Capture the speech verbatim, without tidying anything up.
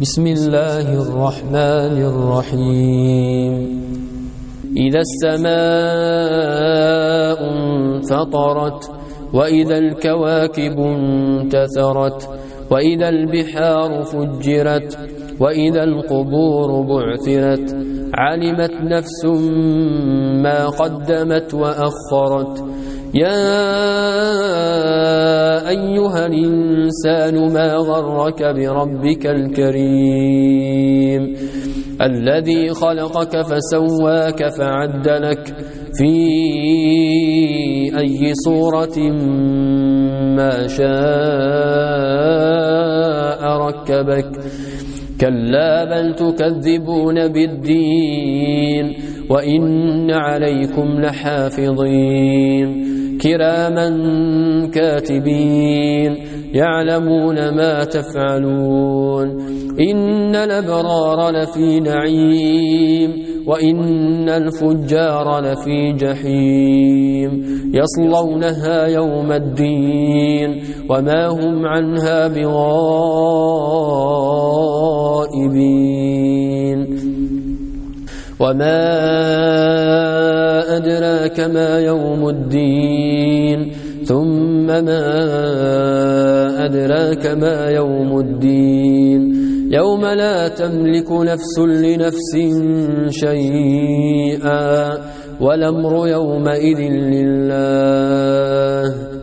بسم الله الرحمن الرحيم إذا السماء انفطرت وإذا الكواكب انتثرت وإذا البحار فجرت وإذا القبور بعثرت علمت نفس ما قدمت وأخرت يا أيها الإنسان ما غرك بربك الكريم الذي خلقك فسواك فعدلك في أي صورة ما شاء ركبك كلا بل تكذبون بالدين وإن عليكم لحافظين كراما كاتبين يعلمون ما تفعلون إن الأبرار لفي نعيم وإن الفجار لفي جحيم يصلونها يوم الدين وما هم عنها بغائبين وما أدراك ما يوم الدين ثم ما أدراك ما يوم الدين يوم لا تملك نفس لنفس شيئا والأمر يومئذ لله